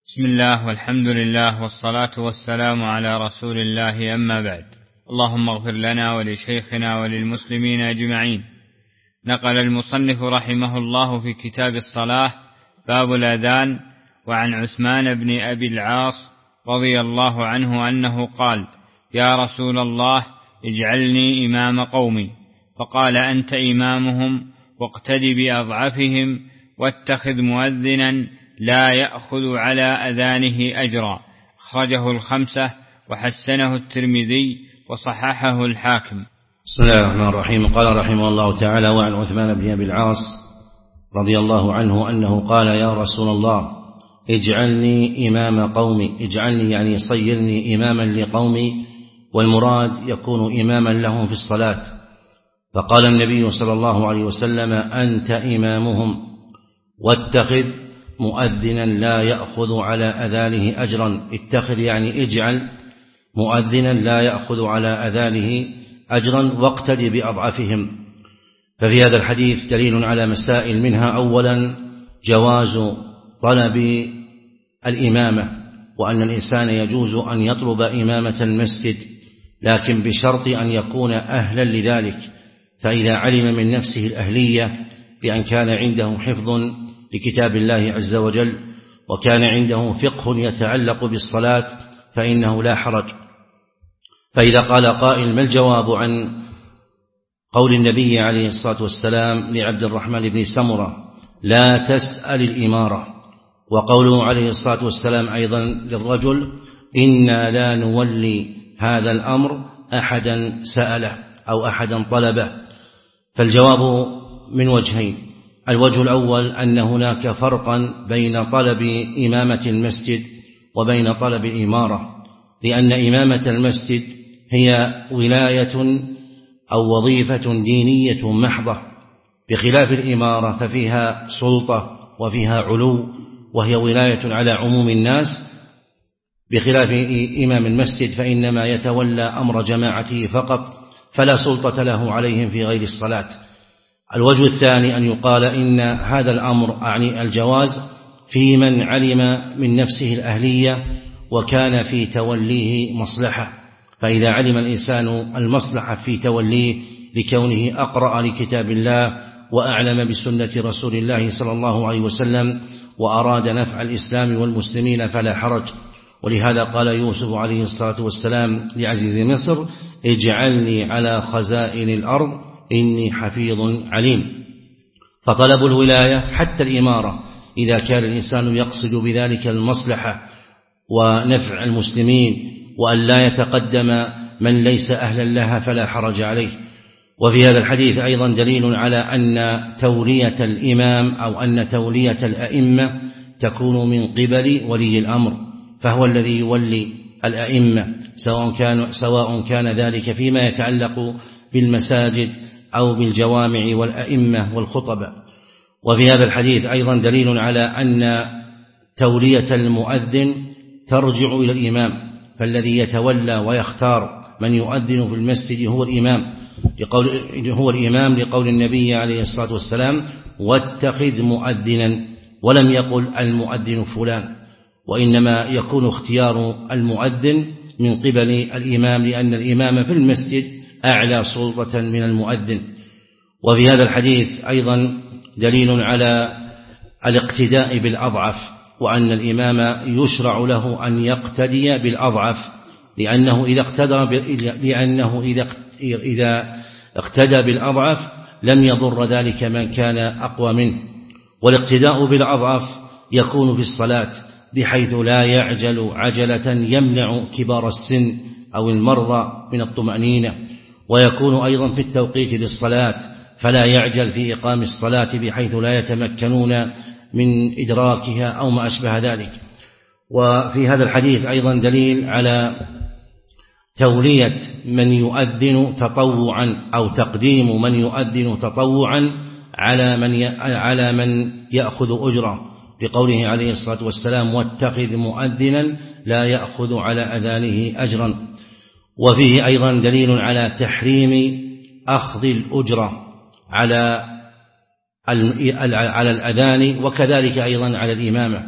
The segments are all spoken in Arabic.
بسم الله والحمد لله والصلاة والسلام على رسول الله، أما بعد. اللهم اغفر لنا ولشيخنا وللمسلمين أجمعين. نقل المصنف رحمه الله في كتاب الصلاة باب الأذان: وعن عثمان بن أبي العاص رضي الله عنه أنه قال: يا رسول الله، اجعلني إمام قومي. فقال: أنت إمامهم، واقتد بأضعفهم، واتخذ مؤذنا لا يأخذ على أذانه أجرا. أخرجه الخمسة وحسنه الترمذي وصححه الحاكم. بسم الله الرحمن الرحيم. قال رحمه الله تعالى: وعن عثمان بن أبي العاص رضي الله عنه أنه قال: يا رسول الله، اجعلني إمام قومي. اجعلني يعني صيرني إماما لقومي، والمراد يكون إماما لهم في الصلاة. فقال النبي صلى الله عليه وسلم: أنت إمامهم، واتخذ مؤذنا لا يأخذ على أذانه أجرا. اتخذ يعني اجعل مؤذنا لا يأخذ على أذانه أجرا، واقتد بأضعفهم. ففي هذا الحديث دليل على مسائل، منها أولا جواز طلب الإمامة، وأن الإنسان يجوز أن يطلب إمامة المسجد، لكن بشرط أن يكون أهلا لذلك. فإذا علم من نفسه الأهلية بأن كان عنده حفظ لكتاب الله عز وجل، وكان عنده فقه يتعلق بالصلاة، فإنه لا حرج. فإذا قال قائل: ما الجواب عن قول النبي عليه الصلاة والسلام لعبد الرحمن بن سمرة: لا تسأل الإمارة، وقوله عليه الصلاة والسلام أيضا للرجل: إنا لا نولي هذا الأمر أحدا سأله أو أحدا طلبه؟ فالجواب من وجهين. الوجه الأول أن هناك فرقا بين طلب إمامة المسجد وبين طلب الإمارة، لأن إمامة المسجد هي ولاية أو وظيفة دينية محضة، بخلاف الإمارة ففيها سلطة وفيها علو، وهي ولاية على عموم الناس، بخلاف إمام المسجد فإنما يتولى أمر جماعته فقط، فلا سلطة له عليهم في غير الصلاة. الوجه الثاني أن يقال إن هذا الأمر أعني الجواز في من علم من نفسه الأهلية وكان في توليه مصلحة. فإذا علم الإنسان المصلحة في توليه لكونه أقرأ لكتاب الله وأعلم بسنة رسول الله صلى الله عليه وسلم، وأراد نفع الإسلام والمسلمين، فلا حرج. ولهذا قال يوسف عليه الصلاة والسلام لعزيز مصر: اجعلني على خزائن الأرض إني حفيظ عليم. فطلب الولاية حتى الإمارة إذا كان الإنسان يقصد بذلك المصلحة ونفع المسلمين، وأن لا يتقدم من ليس أهلا لها، فلا حرج عليه. وفي هذا الحديث أيضا دليل على أن تولية الإمام أو أن تولية الأئمة تكون من قبل ولي الأمر، فهو الذي يولي الأئمة، سواء كان ذلك فيما يتعلق بالمساجد أو بالجوامع والأئمة والخطبة. وفي هذا الحديث أيضا دليل على أن تولية المؤذن ترجع إلى الإمام، فالذي يتولى ويختار من يؤذن في المسجد هو الإمام، لقول النبي عليه الصلاة والسلام: واتخذ مؤذنا، ولم يقل المؤذن فلان، وإنما يكون اختيار المؤذن من قبل الإمام، لأن الإمام في المسجد أعلى سلطة من المؤذن. وفي هذا الحديث أيضا دليل على الاقتداء بالأضعف، وأن الإمام يشرع له أن يقتدي بالأضعف، لأنه إذا اقتدى بالأضعف لم يضر ذلك من كان أقوى منه. والاقتداء بالأضعف يكون في الصلاة، بحيث لا يعجل عجلة يمنع كبار السن أو المرضى من الطمأنينة. ويكون أيضا في التوقيت للصلاة، فلا يعجل في إقام الصلاة بحيث لا يتمكنون من إدراكها أو ما أشبه ذلك. وفي هذا الحديث أيضا دليل على تولية من يؤذن تطوعا أو تقديم من يؤذن تطوعا على من يأخذ أجرة، بقوله عليه الصلاة والسلام: واتخذ مؤذنا لا يأخذ على أذانه أجرا. وفيه أيضا دليل على تحريم أخذ الأجرة على الأذان، وكذلك أيضا على الإمامة،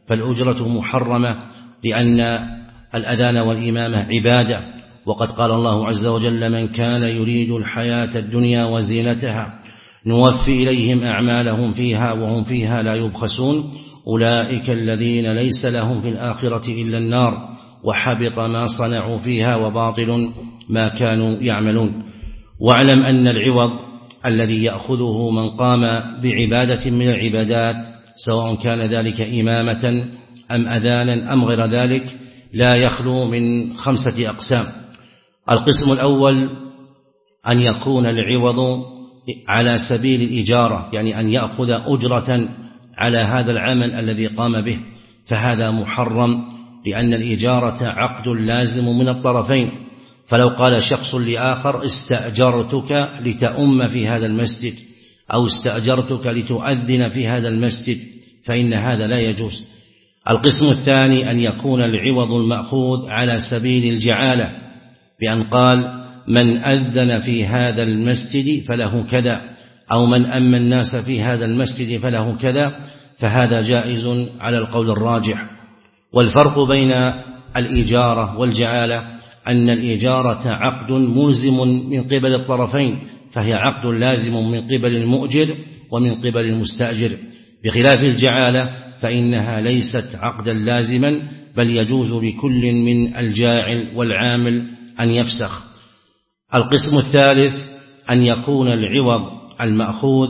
فالأجرة محرمة لأن الأذان والإمامة عبادة، وقد قال الله عز وجل: من كان يريد الحياة الدنيا وزينتها نوفي إليهم أعمالهم فيها وهم فيها لا يبخسون أولئك الذين ليس لهم في الآخرة إلا النار وحبط ما صنعوا فيها وباطل ما كانوا يعملون. واعلم أن العوض الذي يأخذه من قام بعبادة من العبادات سواء كان ذلك إمامة أم أذانا أم غير ذلك لا يخلو من 5 أقسام. القسم الأول أن يكون العوض على سبيل الإجارة، يعني أن يأخذ أجرة على هذا العمل الذي قام به، فهذا محرم لأن الإجارة عقد لازم من الطرفين. فلو قال شخص لآخر: استأجرتك لتؤم في هذا المسجد أو استأجرتك لتؤذن في هذا المسجد، فإن هذا لا يجوز. القسم الثاني أن يكون العوض المأخوذ على سبيل الجعالة، بأن قال: من أذن في هذا المسجد فله كذا، أو من أما الناس في هذا المسجد فله كذا، فهذا جائز على القول الراجح. والفرق بين الإجارة والجعالة أن الإجارة عقد ملزم من قبل الطرفين، فهي عقد لازم من قبل المؤجر ومن قبل المستأجر، بخلاف الجعالة فإنها ليست عقدا لازما، بل يجوز لكل من الجاعل والعامل أن يفسخ. القسم الثالث أن يكون العوض المأخوذ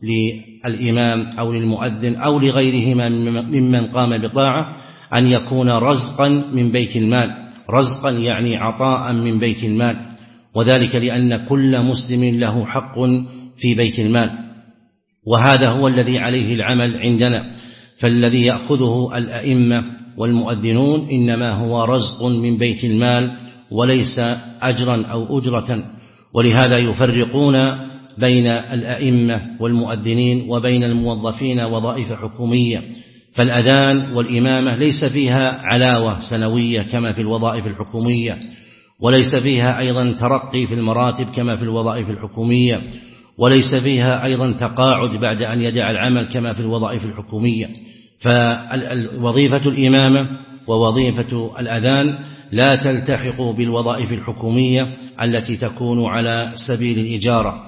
للإمام أو للمؤذن أو لغيرهما ممن قام بطاعة أن يكون رزقا من بيت المال، رزقا يعني عطاء من بيت المال، وذلك لأن كل مسلم له حق في بيت المال، وهذا هو الذي عليه العمل عندنا. فالذي يأخذه الأئمة والمؤذنون إنما هو رزق من بيت المال وليس أجرا أو أجرة. ولهذا يفرقون بين الأئمة والمؤذنين وبين الموظفين وظائف حكومية. فالأذان والإمامة ليس فيها علاوة سنوية كما في الوظائف الحكومية، وليس فيها أيضا ترقي في المراتب كما في الوظائف الحكومية، وليس فيها أيضا تقاعد بعد أن يدع العمل كما في الوظائف الحكومية. فوظيفة الإمامة ووظيفة الأذان لا تلتحق بالوظائف الحكومية التي تكون على سبيل الإجارة.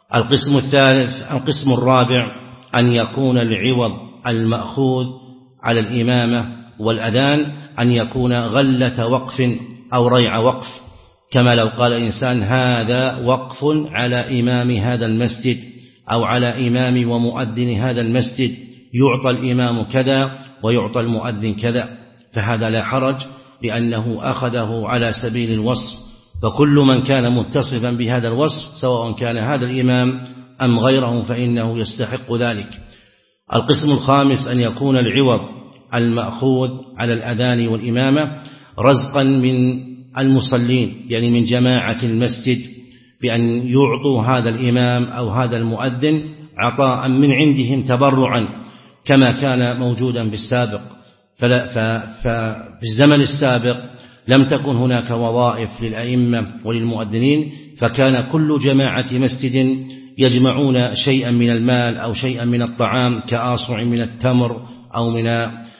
القسم الرابع أن يكون العوض المأخوذ على الإمامة والأذان أن يكون غلة وقف أو ريع وقف، كما لو قال إنسان: هذا وقف على إمام هذا المسجد أو على إمام ومؤذن هذا المسجد، يعطى الإمام كذا ويعطى المؤذن كذا، فهذا لا حرج لأنه أخذه على سبيل الوصف. فكل من كان متصفا بهذا الوصف سواء كان هذا الإمام أم غيره فإنه يستحق ذلك. القسم الخامس أن يكون العوض المأخوذ على الأذان والإمامة رزقا من المصلين، يعني من جماعة المسجد، بأن يعطوا هذا الإمام أو هذا المؤذن عطاء من عندهم تبرعا كما كان موجودا بالسابق. ففي الزمن السابق لم تكن هناك وظائف للأئمة وللمؤذنين، فكان كل جماعة مسجد يجمعون شيئا من المال أو شيئا من الطعام كآصع من التمر أو من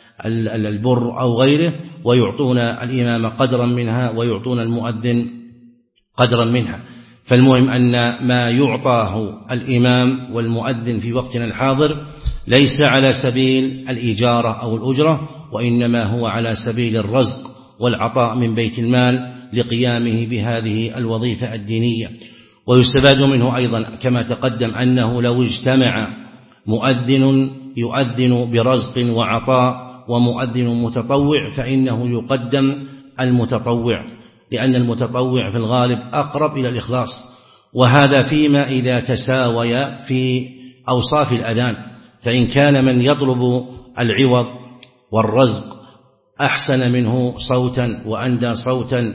البر أو غيره، ويعطون الإمام قدرا منها ويعطون المؤذن قدرا منها. فالمهم أن ما يعطاه الإمام والمؤذن في وقتنا الحاضر ليس على سبيل الإجارة أو الأجرة، وإنما هو على سبيل الرزق والعطاء من بيت المال لقيامه بهذه الوظيفة الدينية. ويستفاد منه أيضا كما تقدم أنه لو اجتمع مؤذن يؤذن برزق وعطاء ومؤذن متطوع فإنه يقدم المتطوع، لأن المتطوع في الغالب أقرب إلى الإخلاص، وهذا فيما إذا تساوي في أوصاف الأذان. فإن كان من يطلب العوض والرزق أحسن منه صوتا وأندى صوتا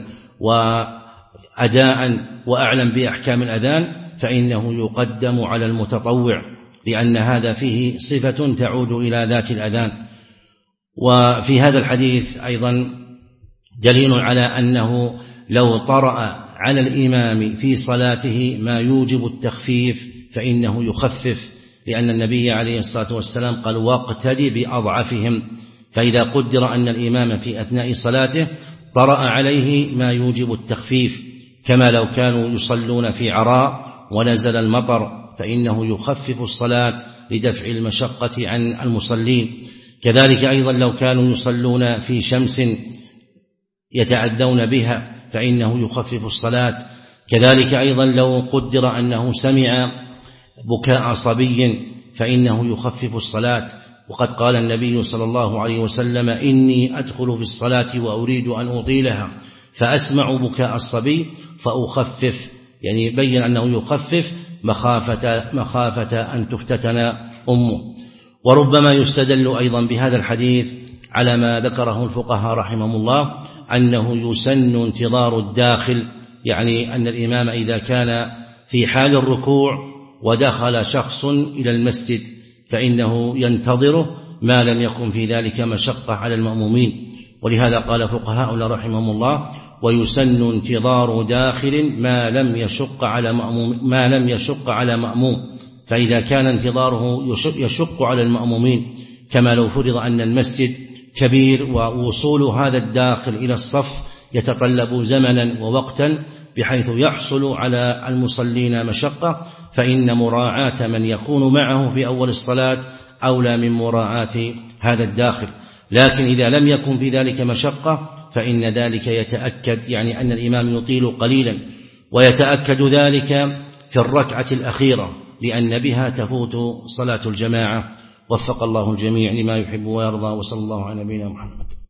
وأداء وأعلم بأحكام الأذان فإنه يقدم على المتطوع، لأن هذا فيه صفة تعود إلى ذات الأذان. وفي هذا الحديث أيضا دليل على أنه لو طرأ على الإمام في صلاته ما يوجب التخفيف فإنه يخفف، لأن النبي عليه الصلاة والسلام قال: واقتدي بأضعفهم، فإذا قدر أن الإمام في أثناء صلاته طرأ عليه ما يوجب التخفيف، كما لو كانوا يصلون في عراء ونزل المطر فإنه يخفف الصلاة لدفع المشقة عن المصلين. كذلك أيضا لو كانوا يصلون في شمس يتأذون بها فإنه يخفف الصلاة. كذلك أيضا لو قدر أنه سمع بكاء صبي فإنه يخفف الصلاة. وقد قال النبي صلى الله عليه وسلم: إني أدخل في الصلاة وأريد أن أطيلها فأسمع بكاء الصبي فأخفف، يعني بين أنه يخفف مخافة أن تفتتن أمه. وربما يستدل أيضا بهذا الحديث على ما ذكره الفقهاء رحمهم الله أنه يسن انتظار الداخل، يعني أن الإمام إذا كان في حال الركوع ودخل شخص إلى المسجد فإنه ينتظره ما لم يكن في ذلك مشقة على المأمومين. ولهذا قال فقهاؤنا رحمهم الله: ويسن انتظار داخل ما لم يشق على مأموم. فإذا كان انتظاره يشق على المأمومين، كما لو فرض أن المسجد كبير ووصول هذا الداخل إلى الصف يتطلب زمنا ووقتا بحيث يحصل على المصلين مشقة، فإن مراعاة من يكون معه في أول الصلاة أولى من مراعاة هذا الداخل. لكن إذا لم يكن في ذلك مشقة فإن ذلك يتأكد، يعني أن الإمام يطيل قليلا، ويتأكد ذلك في الركعة الأخيرة لأن بها تفوت صلاة الجماعة. وفق الله الجميع لما يحب ويرضى، وصلى الله على نبينا محمد.